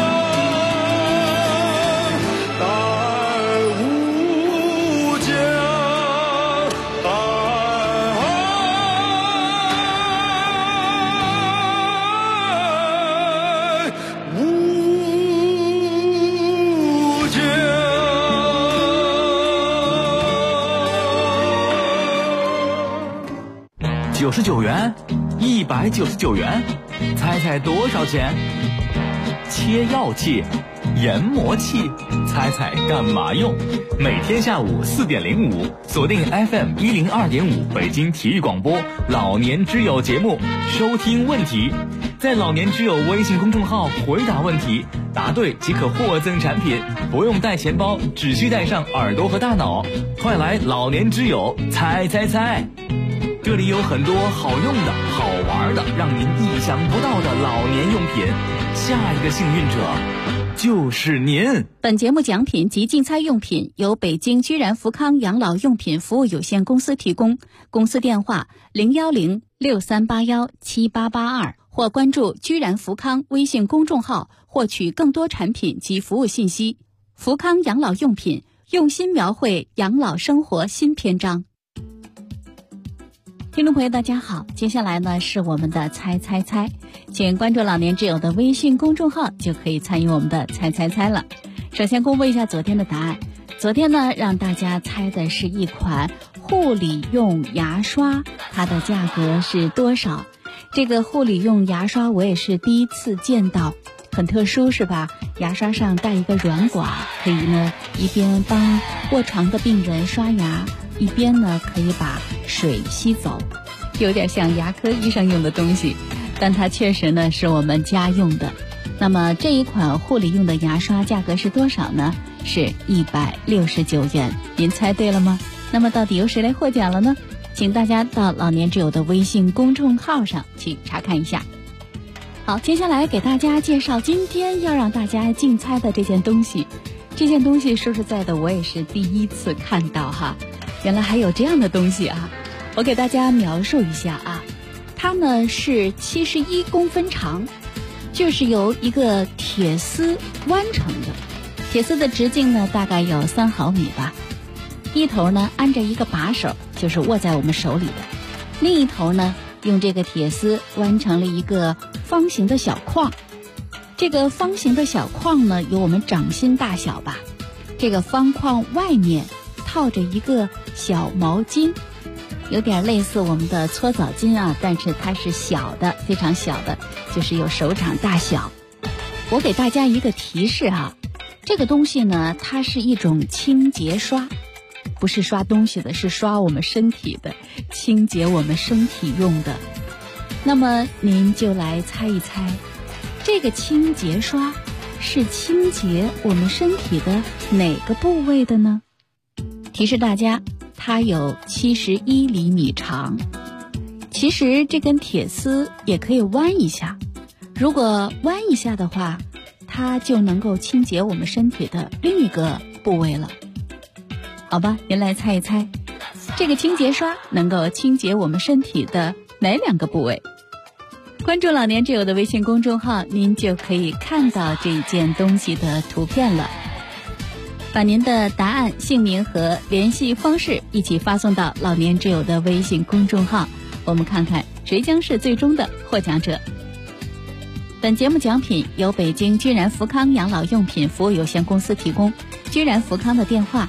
大爱无疆，大爱无疆。 99元，199元，猜猜多少钱？切药器、研磨器，猜猜干嘛用？每天下午4点05，锁定 FM 102.5北京体育广播老年之友节目，收听问题，在老年之友微信公众号回答问题，答对即可获赠产品，不用带钱包，只需带上耳朵和大脑。快来老年之友猜猜猜！这里有很多好用的、好玩的，让您意想不到的老年用品。下一个幸运者就是您。 本节目奖品及竞猜用品由北京居然福康养老用品服务有限公司提供，公司电话01063817882，或关注居然福康微信公众号获取更多产品及服务信息。福康养老用品，用心描绘养老生活新篇章。听众朋友大家好，接下来呢是我们的猜猜猜，请关注老年之友的微信公众号就可以参与我们的猜猜猜了。首先公布一下昨天的答案，昨天呢让大家猜的是一款护理用牙刷，它的价格是多少？这个护理用牙刷我也是第一次见到，很特殊是吧？牙刷上带一个软管，可以呢一边帮卧床的病人刷牙，一边呢可以把水吸走。 有点像牙科医生用的东西，但它确实呢是我们家用的。那么这一款护理用的牙刷价格是多少呢？是169元。您猜对了吗？那么到底由谁来获奖了呢？请大家到老年之友的微信公众号上去查看一下。好，接下来给大家介绍今天要让大家竞猜的这件东西。这件东西说实在的，我也是第一次看到哈，原来还有这样的东西啊！我给大家描述一下啊，它呢是71公分长，就是由一个铁丝弯成的，铁丝的直径呢大概有3毫米吧，一头呢安着一个把手，就是握在我们手里的，另一头呢用这个铁丝弯成了一个方形的小框。这个方形的小框呢有我们掌心大小吧，这个方框外面套着一个小毛巾，有点类似我们的搓澡巾啊，但是它是小的，非常小的，就是有手掌大小。我给大家一个提示啊，这个东西呢它是一种清洁刷，不是刷东西的，是刷我们身体的，清洁我们身体用的。那么您就来猜一猜，这个清洁刷是清洁我们身体的哪个部位的呢？提示大家，它有71厘米长。其实这根铁丝也可以弯一下，如果弯一下的话，它就能够清洁我们身体的另一个部位了。好吧，您来猜一猜，这个清洁刷能够清洁我们身体的哪2个部位？关注老年之友的微信公众号，您就可以看到这件东西的图片了。把您的答案、姓名和联系方式一起发送到老年之友的微信公众号，我们看看谁将是最终的获奖者。本节目奖品由北京居然福康养老用品服务有限公司提供，居然福康的电话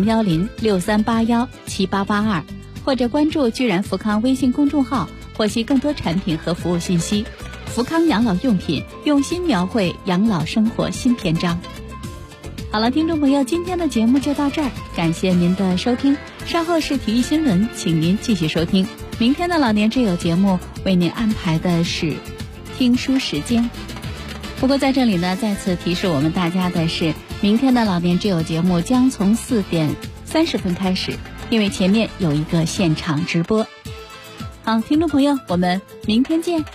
01063817882，或者关注居然福康微信公众号获悉更多产品和服务信息。福康养老用品，用心描绘养老生活新篇章。好了，听众朋友，今天的节目就到这儿，感谢您的收听。稍后是体育新闻，请您继续收听。明天的老年之友节目为您安排的是听书时间。不过在这里呢，再次提示我们大家的是，明天的老年之友节目将从4点30分开始，因为前面有一个现场直播。好，听众朋友，我们明天见。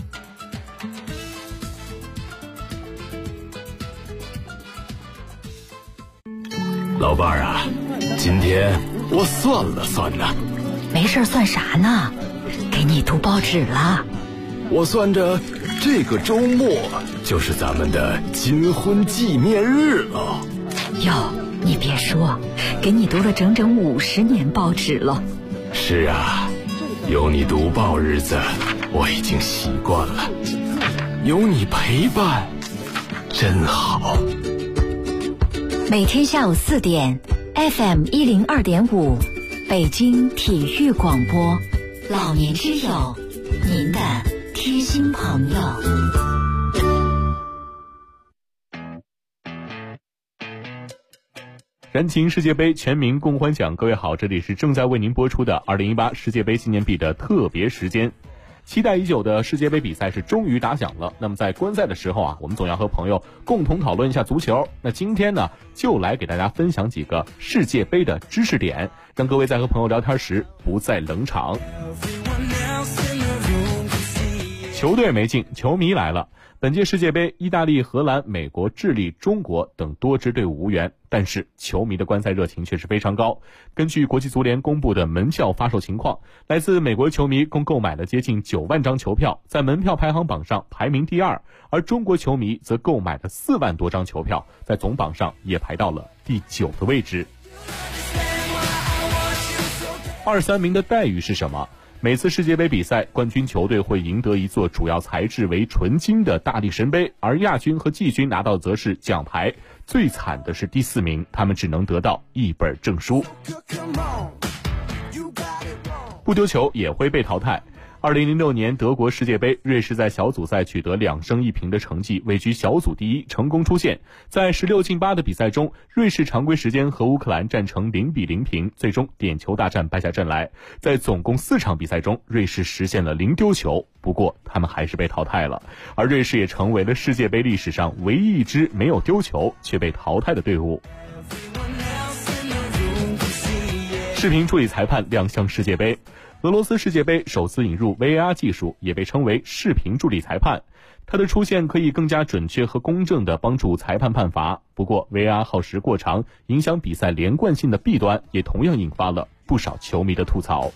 老伴儿啊，今天我算了算呢。 没事算啥呢？给你读报纸了。 我算着这个周末就是咱们的金婚纪念日了。 哟，你别说，给你读了整整50年报纸了。 是啊，有你读报日子我已经习惯了，有你陪伴真好。 每天下午4点 FM 102.5北京体育广播，老年之友，您的贴心朋友。 燃情世界杯，全民共欢享。各位好，这里是正在为您播出的2018世界杯纪念币的特别时间。期待已久的世界杯比赛是终于打响了。那么在观赛的时候啊，我们总要和朋友共同讨论一下足球。那今天呢，就来给大家分享几个世界杯的知识点，让各位在和朋友聊天时不再冷场。球队没进，球迷来了。本届世界杯，意大利、荷兰、美国、智利、中国等多支队伍无缘，但是球迷的观赛热情却是非常高。根据国际足联公布的门票发售情况，来自美国球迷共购买了接近9万张球票，在门票排行榜上排名第2，而中国球迷则购买了4万多张球票，在总榜上也排到了第9个位置。2、3名的待遇是什么？每次世界杯比赛，冠军球队会赢得一座主要材质为纯金的大力神杯，而亚军和季军拿到则是奖牌。最惨的是第4名，他们只能得到一本证书。不丢球也会被淘汰。 2006年德国世界杯，瑞士在小组赛取得2胜1平的成绩，位居小组第一，成功出线。在16进8的比赛中，瑞士常规时间和乌克兰战成0比0平，最终点球大战败下阵来。在总共4场比赛中，瑞士实现了0丢球，不过他们还是被淘汰了。而瑞士也成为了世界杯历史上唯一一支没有丢球却被淘汰的队伍。视频助理裁判亮相世界杯。俄罗斯世界杯首次引入 VAR 技术，也被称为视频助理裁判。它的出现可以更加准确和公正地帮助裁判判罚。不过 VAR 耗时过长，影响比赛连贯性的弊端也同样引发了不少球迷的吐槽。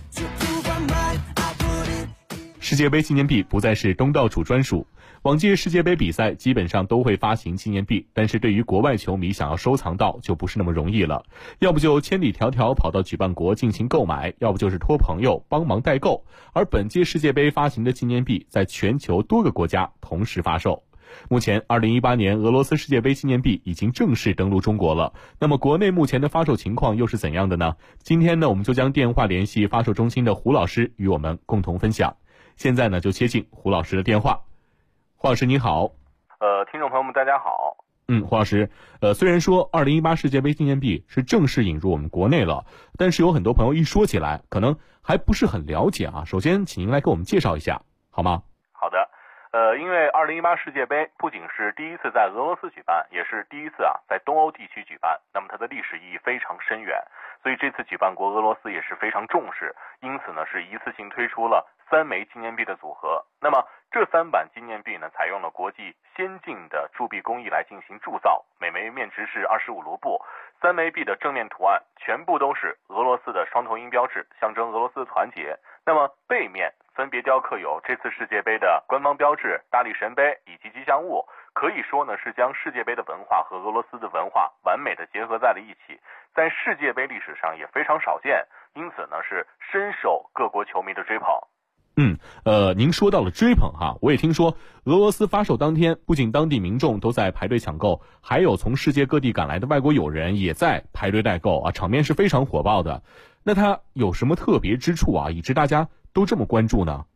世界杯纪念币不再是东道主专属，往届世界杯比赛基本上都会发行纪念币，但是对于国外球迷想要收藏到就不是那么容易了，要不就千里迢迢跑到举办国进行购买，要不就是托朋友帮忙代购。而本届世界杯发行的纪念币在全球多个国家同时发售。目前2018年俄罗斯世界杯纪念币已经正式登陆中国了，那么国内目前的发售情况又是怎样的呢？今天呢，我们就将电话联系发售中心的胡老师与我们共同分享。现在呢，就接进胡老师的电话。胡老师你好。 听众朋友们大家好。 胡老师，虽然说2018世界杯纪念币是正式引入我们国内了，但是有很多朋友一说起来可能还不是很了解啊。首先请您来给我们介绍一下好吗？ 好的。因为2018世界杯不仅是第一次在俄罗斯举办，也是第一次在东欧地区举办，那么它的历史意义非常深远，所以这次举办国俄罗斯也是非常重视，因此呢是一次性推出了3枚纪念币的组合。那么这3版纪念币呢，采用了国际先进的铸币工艺来进行铸造，每枚面值是25卢布。3枚币的正面图案全部都是俄罗斯的双头鹰标志，象征俄罗斯的团结。那么背面分别雕刻有这次世界杯的官方标志、大力神杯以及吉祥物，可以说呢是将世界杯的文化和俄罗斯的文化完美的结合在了一起，在世界杯历史上也非常少见，因此呢是深受各国球迷的追捧。 您说到了追捧哈，我也听说俄罗斯发售当天，不仅当地民众都在排队抢购，还有从世界各地赶来的外国友人也在排队代购啊，场面是非常火爆的。那它有什么特别之处啊，以致大家都这么关注呢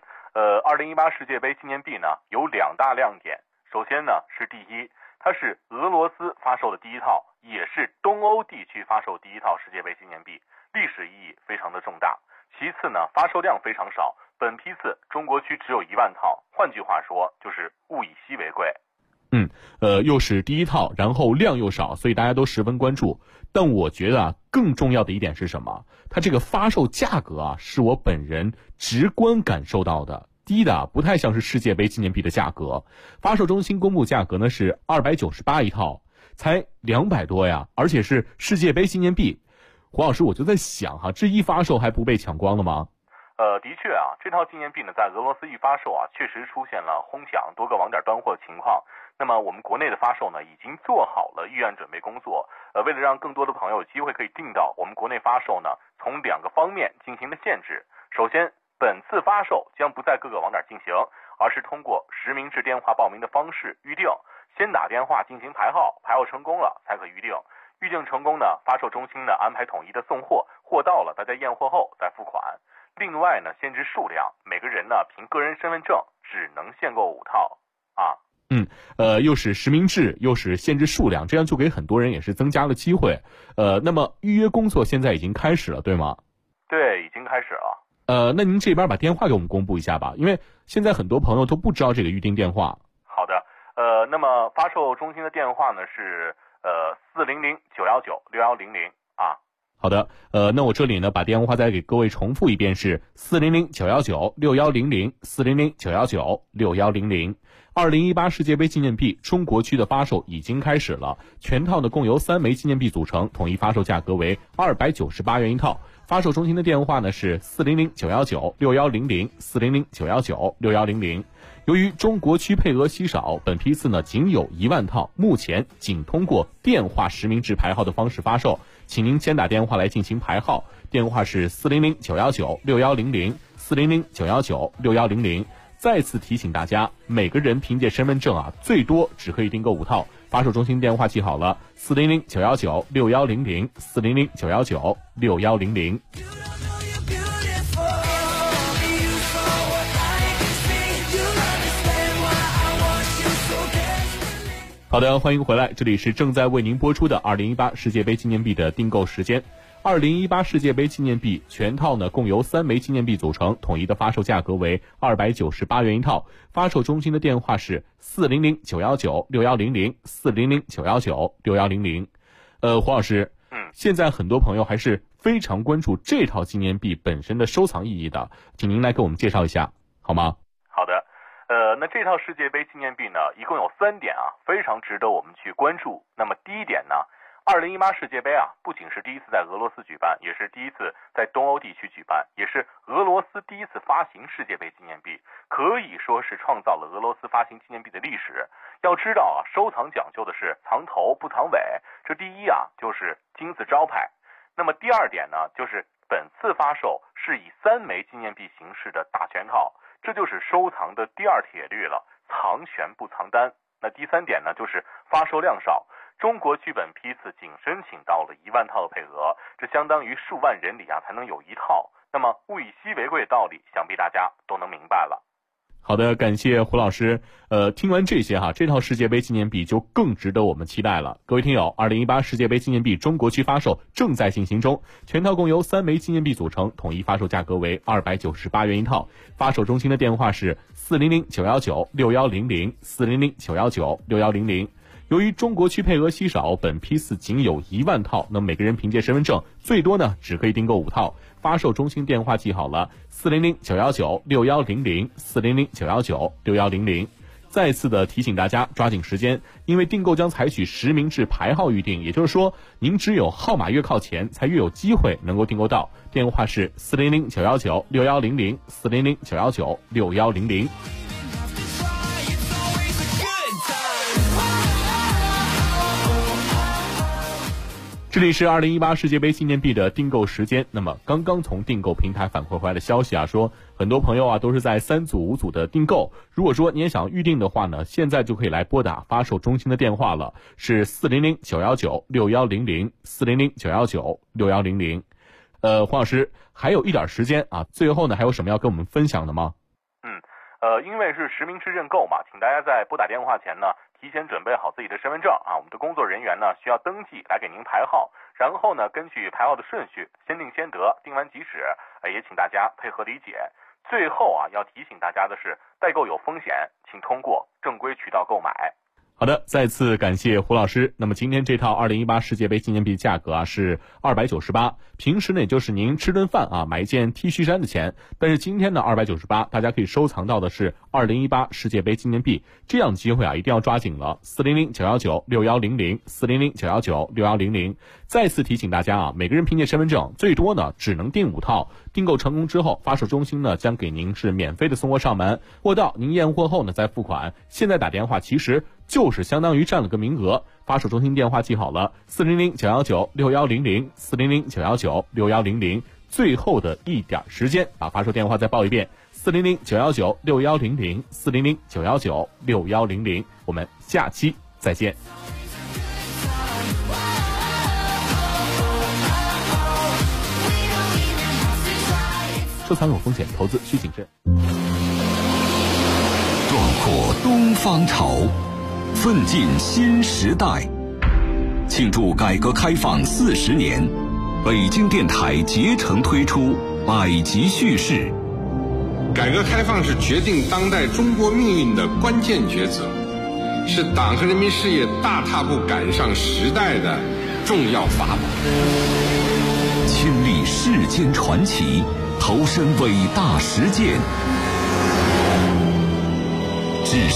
？2018世界杯纪念币呢有2大亮点。首先呢是第一，它是俄罗斯发售的第一套，也是东欧地区发售第一套世界杯纪念币，历史意义非常的重大。其次呢，发售量非常少，本批次中国区只有1万套，换句话说就是物以稀为贵。 又是第一套，然后量又少，所以大家都十分关注。但我觉得更重要的一点是什么？它这个发售价格是我本人直观感受到的，低的不太像是世界杯纪念币的价格。发售中心公布价格呢是298一套，才200多呀，而且是世界杯纪念币。胡老师，我就在想这一发售还不被抢光了吗？ 的确这套纪念币呢，在俄罗斯一发售确实出现了哄抢、多个网点端货情况。那么我们国内的发售呢，已经做好了预案准备工作。为了让更多的朋友有机会可以订到，我们国内发售呢，从2个方面进行了限制。首先，本次发售将不在各个网点进行，而是通过实名制电话报名的方式预定，先打电话进行排号，排号成功了才可预定。预定成功呢，发售中心呢安排统一的送货，货到了大家验货后再付款。另外呢，限制数量，每个人呢凭个人身份证只能限购5套又是实名制，又是限制数量，这样就给很多人也是增加了机会。那么预约工作现在已经开始了，对吗？ 对，已经开始了。 那您这边把电话给我们公布一下吧，因为现在很多朋友都不知道这个预订电话。 好的，那么发售中心的电话呢是400-919-6100 好的，那我这里呢把电话再给各位重复一遍，是400-919-6100 400-919-6100。2018世界杯纪念币中国区的发售已经开始了，全套呢共由3枚纪念币组成，统一发售价格为298元一套。发售中心的电话呢是400-919-6100 400-919-6100。由于中国区配额稀少，本批次呢仅有1万套，目前仅通过电话实名制排号的方式发售，请您先打电话来进行排号，电话是400-919-6100 400-919-6100。再次提醒大家，每个人凭借身份证最多只可以订购5套。发售中心电话记好了，400-919-6100 400-919-6100。 好的，欢迎回来，这里是正在为您播出的2018世界杯纪念币的订购时间。2018世界杯纪念币全套呢，共由3枚纪念币组成，统一的发售价格为298元一套，发售中心的电话是400-919-6100 400-919-6100。胡老师，现在很多朋友还是非常关注这套纪念币本身的收藏意义的，请您来给我们介绍一下好吗？ 好的，那这套世界杯纪念币呢，一共有3点啊，非常值得我们去关注。那么第一点呢，2018世界杯啊，不仅是第一次在俄罗斯举办，也是第一次在东欧地区举办，也是俄罗斯第一次发行世界杯纪念币，可以说是创造了俄罗斯发行纪念币的历史。要知道啊，收藏讲究的是藏头不藏尾，这第一啊就是金字招牌。那么第二点呢，就是本次发售是以3枚纪念币形式的大全套，这就是收藏的第二铁律了，藏全不藏单。那第3点呢，就是发售量少。中国剧本批次仅申请到了1万套的配额，这相当于数万人里啊才能有1套。那么物以稀为贵的道理，想必大家都能明白了。 好的，感谢胡老师。听完这些哈，这套世界杯纪念币就更值得我们期待了。各位听友，2018世界杯纪念币中国区发售正在进行中，全套共由3枚纪念币组成，统一发售价格为298元一套，发售中心的电话是400-919-6100 400-919-6100。由于中国区配额稀少，本批次仅有1万套，那么每个人凭借身份证最多呢只可以订购5套。发售中心电话记好了，400-919-6100 400-919-6100。再次的提醒大家抓紧时间，因为订购将采取实名制排号预订，也就是说您只有号码越靠前才越有机会能够订购到。电话是400-919-6100 400-919-6100。这里是2018世界杯纪念币的订购时间。那么刚刚从订购平台反馈回来的消息啊，说很多朋友啊都是在3组5组的订购。如果说你也想预定的话呢，现在就可以来拨打发售中心的电话了，是400-919-6100 400-919-6100。黄老师，还有一点时间啊，最后呢还有什么要跟我们分享的吗？ 因为是实名制认购嘛，请大家在拨打电话前呢，提前准备好自己的身份证啊，我们的工作人员呢需要登记来给您排号，然后呢根据排号的顺序，先定先得，定完即止，也请大家配合理解。最后啊，要提醒大家的是，代购有风险，请通过正规渠道购买。 好的，再次感谢胡老师。那么今天这套2018世界杯纪念币价格啊是298，平时呢也就是您吃顿饭啊买一件 T 恤衫的钱，但是今天呢298，大家可以收藏到的是2018世界杯纪念币，这样的机会啊一定要抓紧了。400-919-6100 400-919-6100。再次提醒大家啊，每个人凭借身份证最多呢只能订5套，订购成功之后，发售中心呢将给您是免费的送货上门，货到您验货后呢再付款。现在打电话其实就是相当于占了个名额，发售中心电话记好了，400-919-6100 400-919-6100。最后的一点时间，把发售电话再报一遍，400-919-6100 400-919-6100。我们下期再见。收藏有风险，投资需谨慎。 壮阔东方潮，奋进新时代。庆祝改革开放40年，北京电台竭诚推出百集叙事。 改革开放是决定当代中国命运的关键抉择，是党和人民事业大踏步赶上时代的重要法宝。 亲历世间传奇，投身伟大实践。